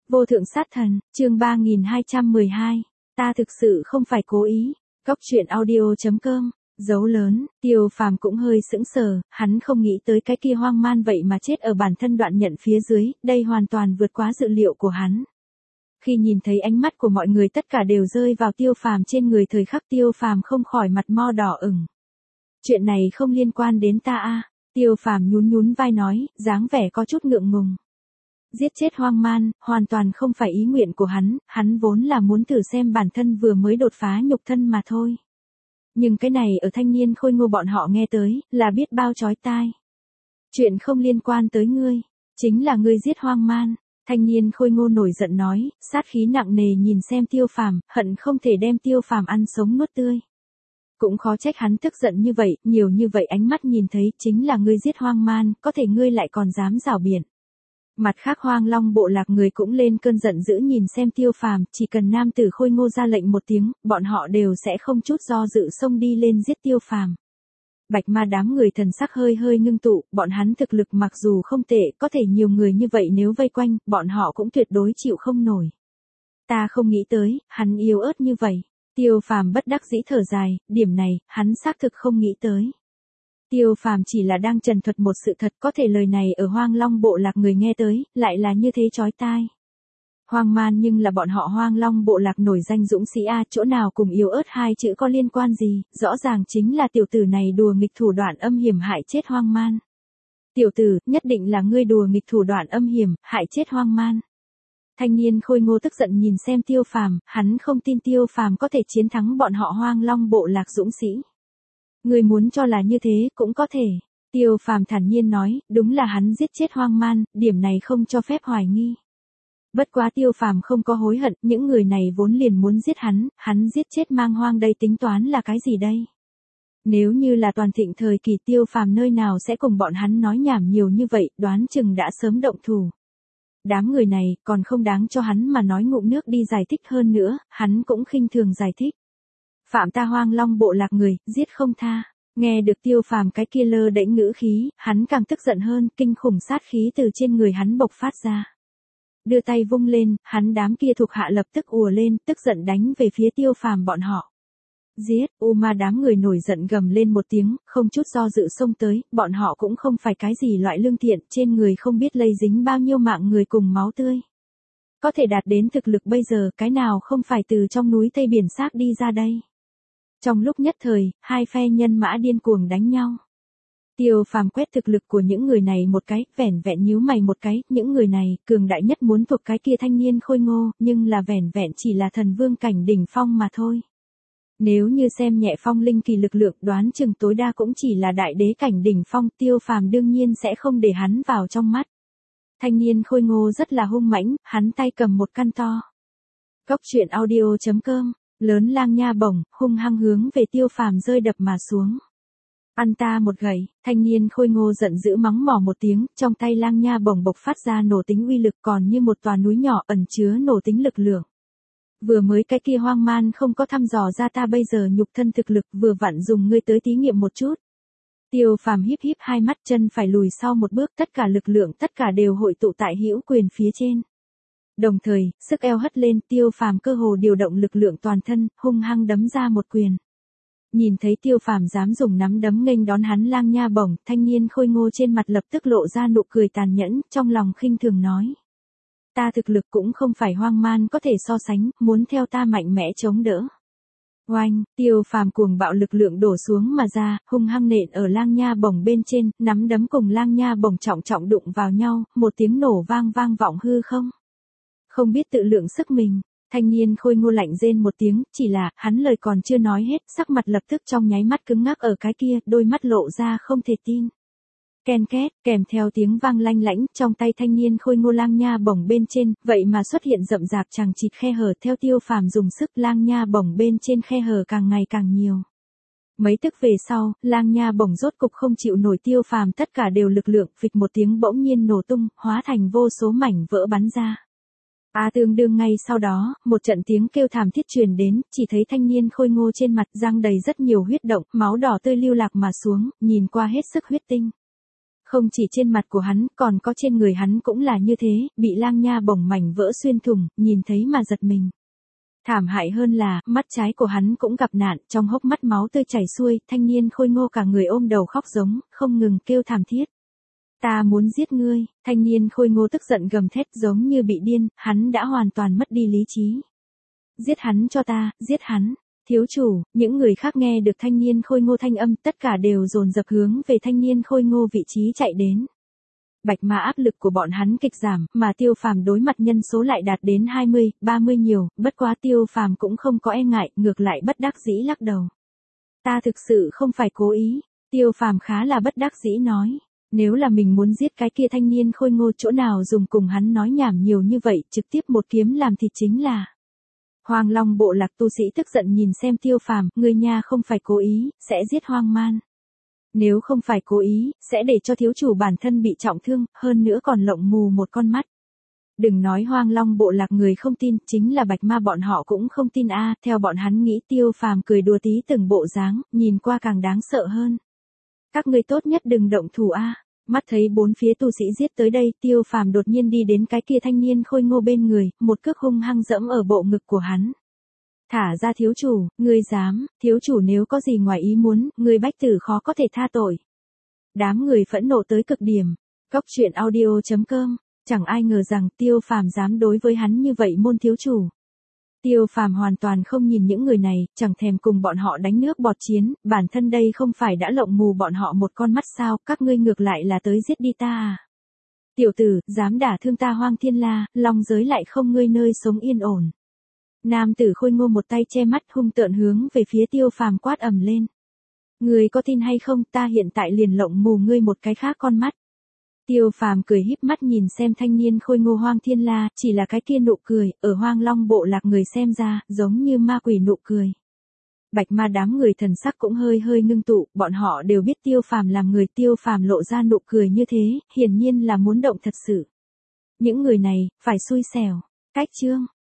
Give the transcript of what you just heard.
Vô thượng sát thần, chương 3212. Ta thực sự không phải cố ý. Góc truyện audio.com. Dấu lớn, Tiêu Phàm cũng hơi sững sờ, hắn không nghĩ tới cái kia hoang man vậy mà chết ở bản thân đoạn nhận phía dưới, đây hoàn toàn vượt quá dự liệu của hắn. Khi nhìn thấy ánh mắt của mọi người tất cả đều rơi vào Tiêu Phàm trên người, thời khắc Tiêu Phàm không khỏi mặt mo đỏ ửng. Chuyện này không liên quan đến ta a. Tiêu Phàm nhún nhún vai nói, dáng vẻ có chút ngượng ngùng. Giết chết hoang man, hoàn toàn không phải ý nguyện của hắn vốn là muốn thử xem bản thân vừa mới đột phá nhục thân mà thôi. Nhưng cái này ở thanh niên khôi ngô bọn họ nghe tới, là biết bao chói tai. Chuyện không liên quan tới ngươi, chính là ngươi giết hoang man. Thanh niên khôi ngô nổi giận nói, sát khí nặng nề nhìn xem Tiêu Phàm, hận không thể đem Tiêu Phàm ăn sống nuốt tươi. Cũng khó trách hắn tức giận như vậy, nhiều như vậy ánh mắt nhìn thấy, chính là ngươi giết hoang man, có thể ngươi lại còn dám rảo biện. Mặt khác Hoang Long bộ lạc người cũng lên cơn giận dữ nhìn xem Tiêu Phàm, chỉ cần nam tử khôi ngô ra lệnh một tiếng, bọn họ đều sẽ không chút do dự xông đi lên giết Tiêu Phàm. Bạch Ma đám người thần sắc hơi hơi ngưng tụ, bọn hắn thực lực mặc dù không tệ, có thể nhiều người như vậy nếu vây quanh, bọn họ cũng tuyệt đối chịu không nổi. Ta không nghĩ tới, hắn yếu ớt như vậy. Tiêu Phàm bất đắc dĩ thở dài, điểm này, hắn xác thực không nghĩ tới. Tiêu Phàm chỉ là đang trần thuật một sự thật, có thể lời này ở Hoang Long bộ lạc người nghe tới, lại là như thế chói tai. Hoang man nhưng là bọn họ Hoang Long bộ lạc nổi danh dũng sĩ a, chỗ nào cùng yếu ớt hai chữ có liên quan gì, rõ ràng chính là tiểu tử này đùa nghịch thủ đoạn âm hiểm hại chết hoang man. Tiểu tử, nhất định là ngươi đùa nghịch thủ đoạn âm hiểm, hại chết hoang man. Thanh niên khôi ngô tức giận nhìn xem Tiêu Phàm, hắn không tin Tiêu Phàm có thể chiến thắng bọn họ Hoang Long bộ lạc dũng sĩ. Người muốn cho là như thế cũng có thể. Tiêu Phàm thản nhiên nói, đúng là hắn giết chết hoang man, điểm này không cho phép hoài nghi. Bất quá Tiêu Phàm không có hối hận, những người này vốn liền muốn giết hắn giết chết mang hoang đây tính toán là cái gì đây? Nếu như là toàn thịnh thời kỳ Tiêu Phàm nơi nào sẽ cùng bọn hắn nói nhảm nhiều như vậy, đoán chừng đã sớm động thủ. Đám người này còn không đáng cho hắn mà nói ngụm nước đi giải thích, hơn nữa, hắn cũng khinh thường giải thích. Phạm ta Hoang Long bộ lạc người, giết không tha. Nghe được Tiêu Phàm cái kia lơ đễnh ngữ khí, hắn càng tức giận hơn, kinh khủng sát khí từ trên người hắn bộc phát ra. Đưa tay vung lên, hắn đám kia thuộc hạ lập tức ùa lên, tức giận đánh về phía Tiêu Phàm bọn họ. Giết, ma đám người nổi giận gầm lên một tiếng, không chút do dự xông tới, bọn họ cũng không phải cái gì loại lương thiện, trên người không biết lây dính bao nhiêu mạng người cùng máu tươi. Có thể đạt đến thực lực bây giờ, cái nào không phải từ trong núi Tây Biển xác đi ra đây. Trong lúc nhất thời, hai phe nhân mã điên cuồng đánh nhau. Tiêu Phàm quét thực lực của những người này một cái, vẻn vẹn nhíu mày một cái, những người này, cường đại nhất muốn thuộc cái kia thanh niên khôi ngô, nhưng là vẻn vẹn chỉ là thần vương cảnh đỉnh phong mà thôi. Nếu như xem nhẹ phong linh kỳ lực lượng, đoán chừng tối đa cũng chỉ là đại đế cảnh đỉnh phong, Tiêu Phàm đương nhiên sẽ không để hắn vào trong mắt. Thanh niên khôi ngô rất là hung mãnh, hắn tay cầm một căn to. Góc truyện audio.com. Lớn lang nha bổng, hung hăng hướng về Tiêu Phàm rơi đập mà xuống. Ăn ta một gậy, thanh niên khôi ngô giận dữ mắng mỏ một tiếng, trong tay lang nha bổng bộc phát ra nổ tính uy lực còn như một tòa núi nhỏ ẩn chứa nổ tính lực lượng. Vừa mới cái kia hoang man không có thăm dò ra ta bây giờ nhục thân thực lực, vừa vặn dùng ngươi tới thí nghiệm một chút. Tiêu Phàm híp híp hai mắt, chân phải lùi sau một bước, tất cả lực lượng tất cả đều hội tụ tại hữu quyền phía trên. Đồng thời, sức eo hất lên, Tiêu Phàm cơ hồ điều động lực lượng toàn thân, hung hăng đấm ra một quyền. Nhìn thấy Tiêu Phàm dám dùng nắm đấm nghênh đón hắn lang nha bổng, thanh niên khôi ngô trên mặt lập tức lộ ra nụ cười tàn nhẫn, trong lòng khinh thường nói. Ta thực lực cũng không phải hoang man có thể so sánh, muốn theo ta mạnh mẽ chống đỡ. Oanh, Tiêu Phàm cuồng bạo lực lượng đổ xuống mà ra, hung hăng nện ở lang nha bổng bên trên, nắm đấm cùng lang nha bổng trọng trọng đụng vào nhau, một tiếng nổ vang vang vọng hư không. Không biết tự lượng sức mình, thanh niên khôi ngô lạnh rên một tiếng, chỉ là, hắn lời còn chưa nói hết, sắc mặt lập tức trong nháy mắt cứng ngắc ở cái kia, đôi mắt lộ ra không thể tin. Ken két, kèm theo tiếng vang lanh lảnh, trong tay thanh niên khôi ngô lang nha bổng bên trên, vậy mà xuất hiện rậm rạp chằng chịt khe hở, theo Tiêu Phàm dùng sức lang nha bổng bên trên khe hở càng ngày càng nhiều. Mấy tức về sau, lang nha bổng rốt cục không chịu nổi Tiêu Phàm tất cả đều lực lượng, phịch một tiếng bỗng nhiên nổ tung, hóa thành vô số mảnh vỡ bắn ra. Tương đương ngay sau đó, một trận tiếng kêu thảm thiết truyền đến, chỉ thấy thanh niên khôi ngô trên mặt răng đầy rất nhiều huyết động, máu đỏ tươi lưu lạc mà xuống, nhìn qua hết sức huyết tinh. Không chỉ trên mặt của hắn, còn có trên người hắn cũng là như thế, bị lang nha bổng mảnh vỡ xuyên thủng, nhìn thấy mà giật mình. Thảm hại hơn là, mắt trái của hắn cũng gặp nạn, trong hốc mắt máu tươi chảy xuôi, thanh niên khôi ngô cả người ôm đầu khóc giống, không ngừng kêu thảm thiết. Ta muốn giết ngươi, thanh niên khôi ngô tức giận gầm thét giống như bị điên, hắn đã hoàn toàn mất đi lý trí. Giết hắn cho ta, giết hắn. Thiếu chủ, những người khác nghe được thanh niên khôi ngô thanh âm, tất cả đều dồn dập hướng về thanh niên khôi ngô vị trí chạy đến. Bạch Ma áp lực của bọn hắn kịch giảm, mà Tiêu Phàm đối mặt nhân số lại đạt đến 20, 30 nhiều, bất quá Tiêu Phàm cũng không có e ngại, ngược lại bất đắc dĩ lắc đầu. Ta thực sự không phải cố ý, Tiêu Phàm khá là bất đắc dĩ nói. Nếu là mình muốn giết cái kia thanh niên khôi ngô chỗ nào dùng cùng hắn nói nhảm nhiều như vậy, trực tiếp một kiếm làm thịt chính là. Hoang Long bộ lạc tu sĩ tức giận nhìn xem Tiêu Phàm, ngươi nha không phải cố ý, sẽ giết Hoang Man. Nếu không phải cố ý, sẽ để cho thiếu chủ bản thân bị trọng thương, hơn nữa còn lộng mù một con mắt. Đừng nói Hoang Long bộ lạc người không tin, chính là Bạch Ma bọn họ cũng không tin a, theo bọn hắn nghĩ Tiêu Phàm cười đùa tí từng bộ dáng, nhìn qua càng đáng sợ hơn. Các ngươi tốt nhất đừng động thủ a. Mắt thấy bốn phía tu sĩ giết tới đây, Tiêu Phàm đột nhiên đi đến cái kia thanh niên khôi ngô bên người, một cước hung hăng dẫm ở bộ ngực của hắn. Thả ra thiếu chủ, ngươi dám, thiếu chủ nếu có gì ngoài ý muốn, ngươi bách tử khó có thể tha tội. Đám người phẫn nộ tới cực điểm. Cóc truyện audio.com, chẳng ai ngờ rằng Tiêu Phàm dám đối với hắn như vậy môn thiếu chủ. Tiêu Phàm hoàn toàn không nhìn những người này, chẳng thèm cùng bọn họ đánh nước bọt chiến, bản thân đây không phải đã lộng mù bọn họ một con mắt sao, các ngươi ngược lại là tới giết đi ta à. Tiểu tử, dám đả thương ta Hoang Thiên La, long giới lại không ngươi nơi sống yên ổn. Nam tử khôi ngô một tay che mắt hung tợn hướng về phía Tiêu Phàm quát ầm lên. Ngươi có tin hay không, ta hiện tại liền lộng mù ngươi một cái khác con mắt. Tiêu Phàm cười híp mắt nhìn xem thanh niên khôi ngô Hoang Thiên La, chỉ là cái kia nụ cười, ở Hoang Long bộ lạc người xem ra, giống như ma quỷ nụ cười. Bạch Ma đám người thần sắc cũng hơi hơi ngưng tụ, bọn họ đều biết Tiêu Phàm làm người, Tiêu Phàm lộ ra nụ cười như thế, hiển nhiên là muốn động thật sự. Những người này, phải xui xẻo. Cách chương.